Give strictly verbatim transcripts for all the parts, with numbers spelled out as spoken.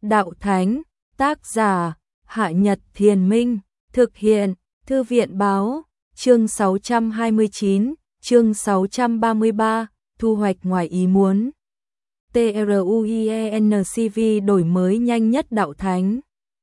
Đạo Thánh, tác giả, Hạ Nhật Thiền Minh, thực hiện, Thư viện Báo, chương sáu trăm hai mươi chín, chương sáu trăm ba mươi ba, thu hoạch ngoài ý muốn. TRUIENCV đổi mới nhanh nhất Đạo Thánh.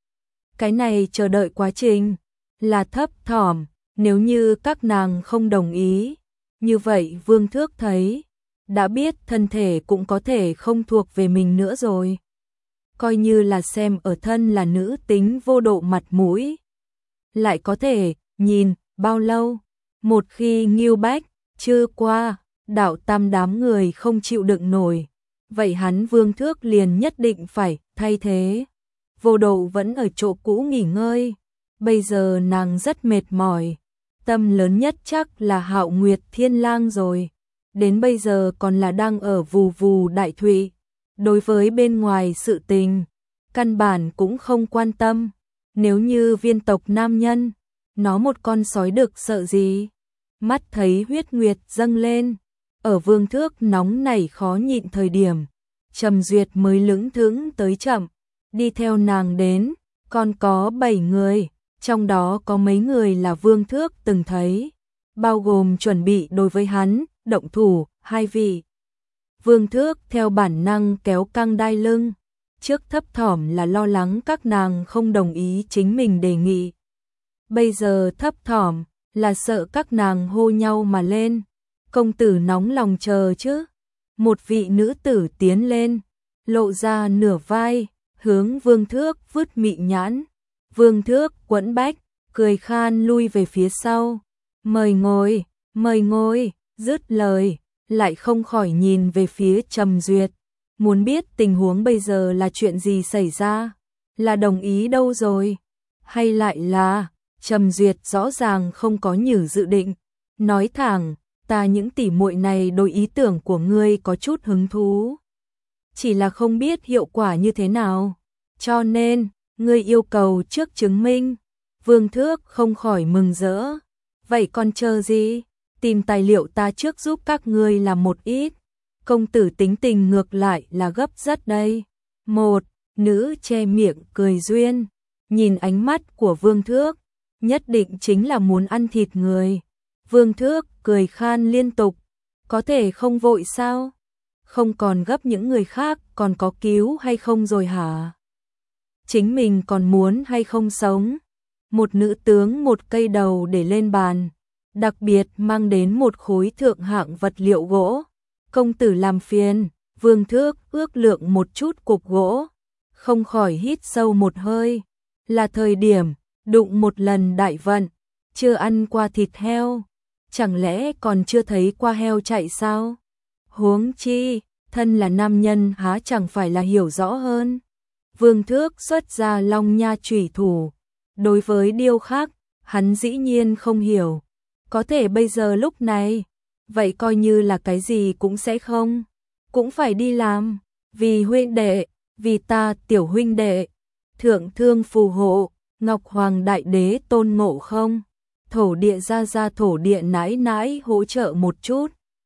Cái này chờ đợi quá trình, là thấp thỏm, nếu như các nàng không đồng ý. Như vậy Vương Thước thấy, đã biết thân thể cũng có thể không thuộc về mình nữa rồi. Coi như là xem ở thân là nữ tính vô độ mặt mũi. Lại có thể, nhìn, bao lâu? Một khi Ngưu Bách, chưa qua, Đạo Tam đám người không chịu đựng nổi. Vậy hắn Vương Thước liền nhất định phải thay thế. Vô độ vẫn ở chỗ cũ nghỉ ngơi. Bây giờ nàng rất mệt mỏi. Tâm lớn nhất chắc là Hạo Nguyệt Thiên Lang rồi. Đến bây giờ còn là đang ở vù vù đại thụy. Đối với bên ngoài sự tình, căn bản cũng không quan tâm. Nếu như viên tộc nam nhân, nó một con sói đực sợ gì? Mắt thấy huyết nguyệt dâng lên, ở Vương Thước nóng nảy khó nhịn thời điểm, Trầm Duyệt mới lững thững tới chậm, đi theo nàng đến, còn có bảy người, trong đó có mấy người là Vương Thước từng thấy, bao gồm chuẩn bị đối với hắn, động thủ, hai vị. Vương Thước theo bản năng kéo căng đai lưng, trước thấp thỏm là lo lắng các nàng không đồng ý chính mình đề nghị. Bây giờ thấp thỏm là sợ các nàng hô nhau mà lên, công tử nóng lòng chờ chứ. Một vị nữ tử tiến lên, lộ ra nửa vai, hướng Vương Thước vứt mị nhãn. Vương Thước quẫn bách, cười khan lui về phía sau. Mời ngồi, mời ngồi, dứt lời, lại không khỏi nhìn về phía Trầm Duyệt. Muốn biết tình huống bây giờ là chuyện gì xảy ra, là đồng ý đâu rồi, hay lại là... Trầm Duyệt rõ ràng không có nhử dự định, nói thẳng, ta những tỉ muội này đối ý tưởng của ngươi có chút hứng thú. Chỉ là không biết hiệu quả như thế nào, cho nên, ngươi yêu cầu trước chứng minh. Vương Thước không khỏi mừng rỡ, vậy còn chờ gì, tìm tài liệu ta trước giúp các ngươi làm một ít. Công tử tính tình ngược lại là gấp rất đây. Một, nữ che miệng cười duyên, nhìn ánh mắt của Vương Thước, nhất định chính là muốn ăn thịt người. Vương Thước cười khan liên tục, có thể không vội sao? Không còn gấp những người khác còn có cứu hay không rồi hả? Chính mình còn muốn hay không sống? Một nữ tướng một cây đầu để lên bàn, đặc biệt mang đến một khối thượng hạng vật liệu gỗ. Công tử làm phiền. Vương Thước ước lượng một chút cục gỗ, không khỏi hít sâu một hơi. Là thời điểm đụng một lần đại vận, chưa ăn qua thịt heo, chẳng lẽ còn chưa thấy qua heo chạy sao? Huống chi, thân là nam nhân há chẳng phải là hiểu rõ hơn. Vương Thước xuất ra long nha chủy thủ, đối với điêu khắc, hắn dĩ nhiên không hiểu. Có thể bây giờ lúc này, vậy coi như là cái gì cũng sẽ không, cũng phải đi làm, vì huynh đệ, vì ta tiểu huynh đệ, thượng thương phù hộ. Ngọc Hoàng Đại Đế tôn ngộ không, thổ địa ra ra thổ địa nãi nãi hỗ trợ một chút.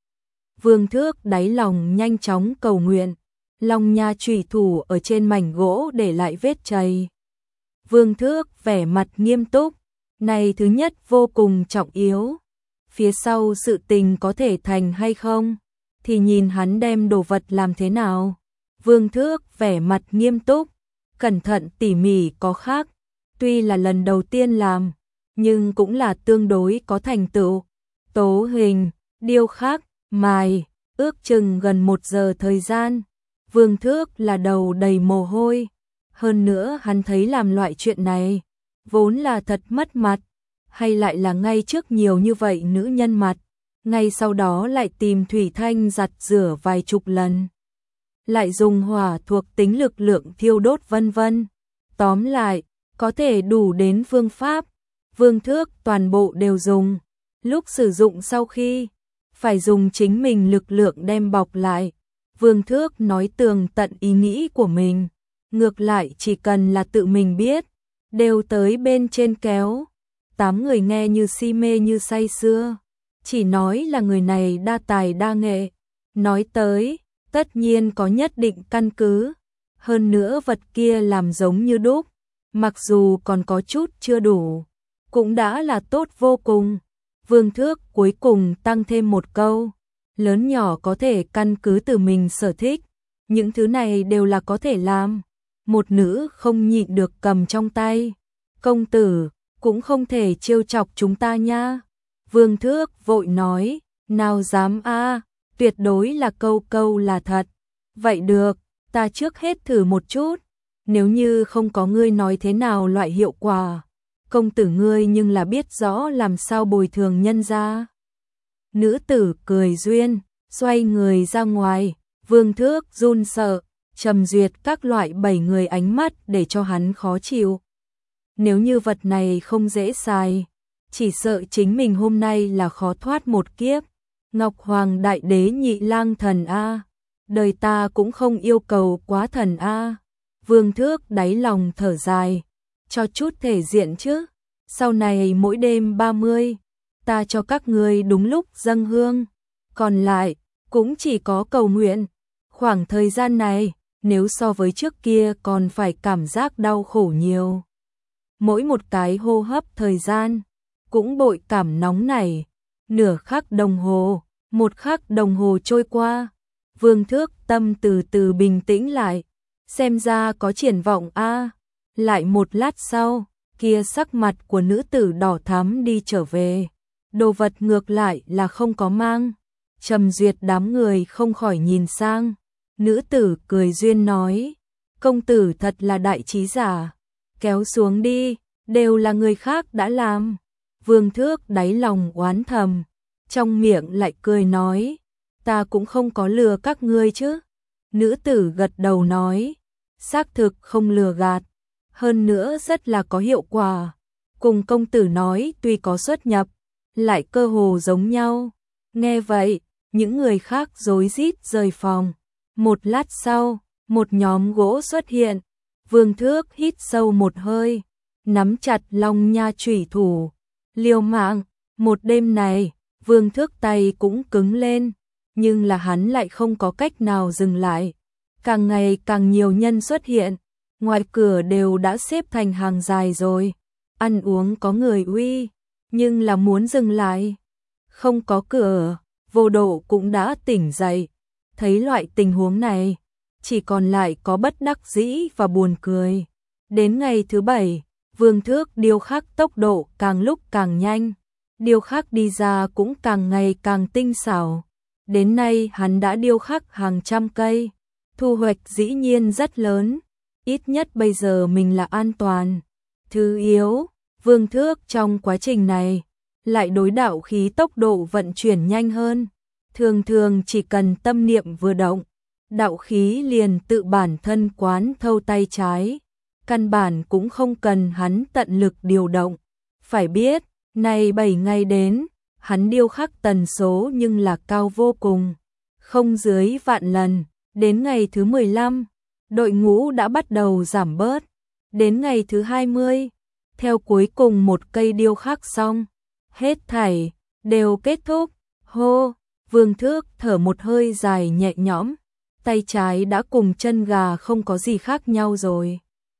Vương Thước đáy lòng nhanh chóng cầu nguyện, long nha chủy thủ ở trên mảnh gỗ để lại vết chày. Vương Thước vẻ mặt nghiêm túc, này thứ nhất vô cùng trọng yếu. Phía sau sự tình có thể thành hay không, thì nhìn hắn đem đồ vật làm thế nào. Vương Thước vẻ mặt nghiêm túc, cẩn thận tỉ mỉ có khác. Tuy là lần đầu tiên làm, nhưng cũng là tương đối có thành tựu. Tố hình, điêu khắc, mài, ước chừng gần một giờ thời gian. Vương Thước là đầu đầy mồ hôi. Hơn nữa hắn thấy làm loại chuyện này, vốn là thật mất mặt. Hay lại là ngay trước nhiều như vậy nữ nhân mặt, ngay sau đó lại tìm thủy thanh giặt rửa vài chục lần. Lại dùng hỏa thuộc tính lực lượng thiêu đốt vân vân. Tóm lại, có thể đủ đến phương pháp, Vương Thước toàn bộ đều dùng. Lúc sử dụng sau khi, phải dùng chính mình lực lượng đem bọc lại. Vương Thước nói tường tận ý nghĩ của mình, ngược lại chỉ cần là tự mình biết, đều tới bên trên kéo. Tám người nghe như si mê như say sưa, chỉ nói là người này đa tài đa nghệ. Nói tới, tất nhiên có nhất định căn cứ. hơn nữa vật kia làm giống như đúc, mặc dù còn có chút chưa đủ, cũng đã là tốt vô cùng. Vương Thước cuối cùng tăng thêm một câu, lớn nhỏ có thể căn cứ từ mình sở thích, những thứ này đều là có thể làm. Một nữ không nhịn được cầm trong tay, công tử, cũng không thể trêu chọc chúng ta nha. Vương Thước vội nói, nào dám a, tuyệt đối là câu câu là thật. Vậy được, ta trước hết thử một chút, nếu như không có ngươi nói thế nào loại hiệu quả, công tử ngươi nhưng là biết rõ làm sao bồi thường nhân ra. Nữ tử cười duyên, xoay người ra ngoài, Vương Thước run sợ, trầm duyệt các loại bảy người ánh mắt để cho hắn khó chịu. Nếu như vật này không dễ xài, chỉ sợ chính mình hôm nay là khó thoát một kiếp. Ngọc Hoàng Đại Đế Nhị Lang Thần a, đời ta cũng không yêu cầu quá thần a. Vương Thước đáy lòng thở dài, cho chút thể diện chứ. Sau này mỗi đêm ba mươi, ta cho các ngươi đúng lúc dâng hương, còn lại cũng chỉ có cầu nguyện. Khoảng thời gian này, nếu so với trước kia còn phải cảm giác đau khổ nhiều. Mỗi một cái hô hấp thời gian, cũng bội cảm nóng nảy. Nửa khắc đồng hồ, một khắc đồng hồ trôi qua, Vương Thước tâm từ từ bình tĩnh lại, xem ra có triển vọng a. Lại một lát sau, kia sắc mặt của nữ tử đỏ thắm đi trở về, đồ vật ngược lại là không có mang. Trầm duyệt đám người không khỏi nhìn sang, nữ tử cười duyên nói, công tử thật là đại trí giả, kéo xuống đi, đều là người khác đã làm. Vương Thước đáy lòng oán thầm, trong miệng lại cười nói, ta cũng không có lừa các ngươi chứ. Nữ tử gật đầu nói, xác thực không lừa gạt, hơn nữa rất là có hiệu quả. Cùng công tử nói tuy có xuất nhập, lại cơ hồ giống nhau. Nghe vậy, những người khác rối rít rời phòng. Một lát sau, một nhóm gỗ xuất hiện. Vương Thước hít sâu một hơi, nắm chặt long nha chủy thủ, liều mạng. Một đêm này, Vương Thước tay cũng cứng lên, nhưng là hắn lại không có cách nào dừng lại. Càng ngày càng nhiều nhân xuất hiện, ngoài cửa đều đã xếp thành hàng dài rồi. Ăn uống có người uy, nhưng là muốn dừng lại, không có cửa. Vô Độ cũng đã tỉnh dậy, thấy loại tình huống này, chỉ còn lại có bất đắc dĩ và buồn cười. Đến ngày thứ bảy, Vương Thước điêu khắc tốc độ càng lúc càng nhanh, điêu khắc đi ra cũng càng ngày càng tinh xảo. Đến nay hắn đã điêu khắc hàng trăm cây, thu hoạch dĩ nhiên rất lớn, ít nhất bây giờ mình là an toàn. Thứ yếu, Vương Thước trong quá trình này lại đối đạo khí tốc độ vận chuyển nhanh hơn. Thường thường chỉ cần tâm niệm vừa động, đạo khí liền tự bản thân quán thâu tay trái, căn bản cũng không cần hắn tận lực điều động. Phải biết, này bảy ngày đến, hắn điêu khắc tần số nhưng là cao vô cùng, không dưới vạn lần. Đến ngày thứ mười lăm, đội ngũ đã bắt đầu giảm bớt. Đến ngày thứ hai mươi, theo cuối cùng một cây điêu khắc xong, hết thảy đều kết thúc. Hô, Vương Thước thở một hơi dài nhẹ nhõm, tay trái đã cùng chân gà không có gì khác nhau rồi.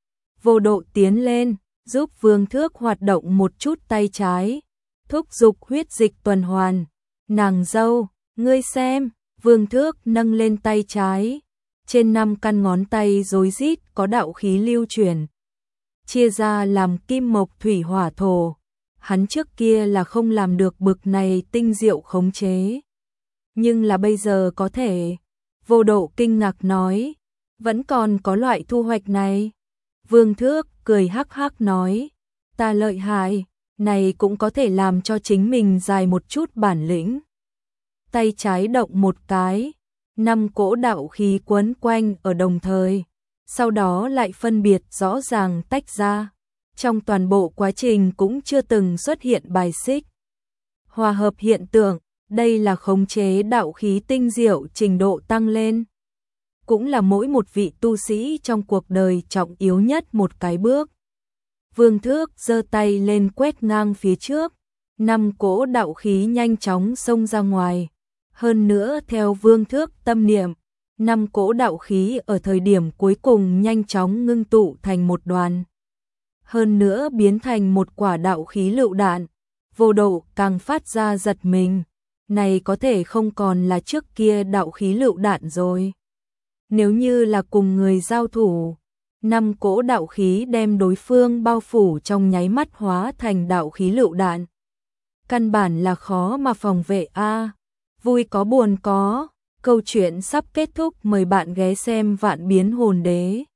Vô Độ tiến lên, giúp Vương Thước hoạt động một chút tay trái, thúc giục huyết dịch tuần hoàn. Nàng dâu, ngươi xem. Vương Thước nâng lên tay trái, trên năm căn ngón tay rối rít có đạo khí lưu chuyển, chia ra làm kim mộc thủy hỏa thổ. Hắn trước kia là không làm được bực này tinh diệu khống chế, nhưng là bây giờ có thể. Vô Độ kinh ngạc nói, vẫn còn có loại thu hoạch này. Vương Thước cười hắc hắc nói, ta lợi hại, này cũng có thể làm cho chính mình dài một chút bản lĩnh. Tay trái động một cái, năm cỗ đạo khí quấn quanh ở đồng thời, sau đó lại phân biệt rõ ràng tách ra. Trong toàn bộ quá trình cũng chưa từng xuất hiện bài xích, hòa hợp hiện tượng. Đây là khống chế đạo khí tinh diệu trình độ tăng lên, cũng là mỗi một vị tu sĩ trong cuộc đời trọng yếu nhất một cái bước. Vương Thước giơ tay lên quét ngang phía trước, năm cỗ đạo khí nhanh chóng xông ra ngoài. Hơn nữa theo Vương Thước tâm niệm, Năm cỗ đạo khí ở thời điểm cuối cùng nhanh chóng ngưng tụ thành một đoàn. Hơn nữa biến thành một quả đạo khí lựu đạn, vô độ càng phát ra giật mình. Này có thể không còn là trước kia đạo khí lựu đạn rồi. Nếu như là cùng người giao thủ, năm cỗ đạo khí đem đối phương bao phủ trong nháy mắt hóa thành đạo khí lựu đạn. Căn bản là khó mà phòng vệ a. Vui có buồn có, câu chuyện sắp kết thúc, mời bạn ghé xem Vạn Biến Hồn Đế.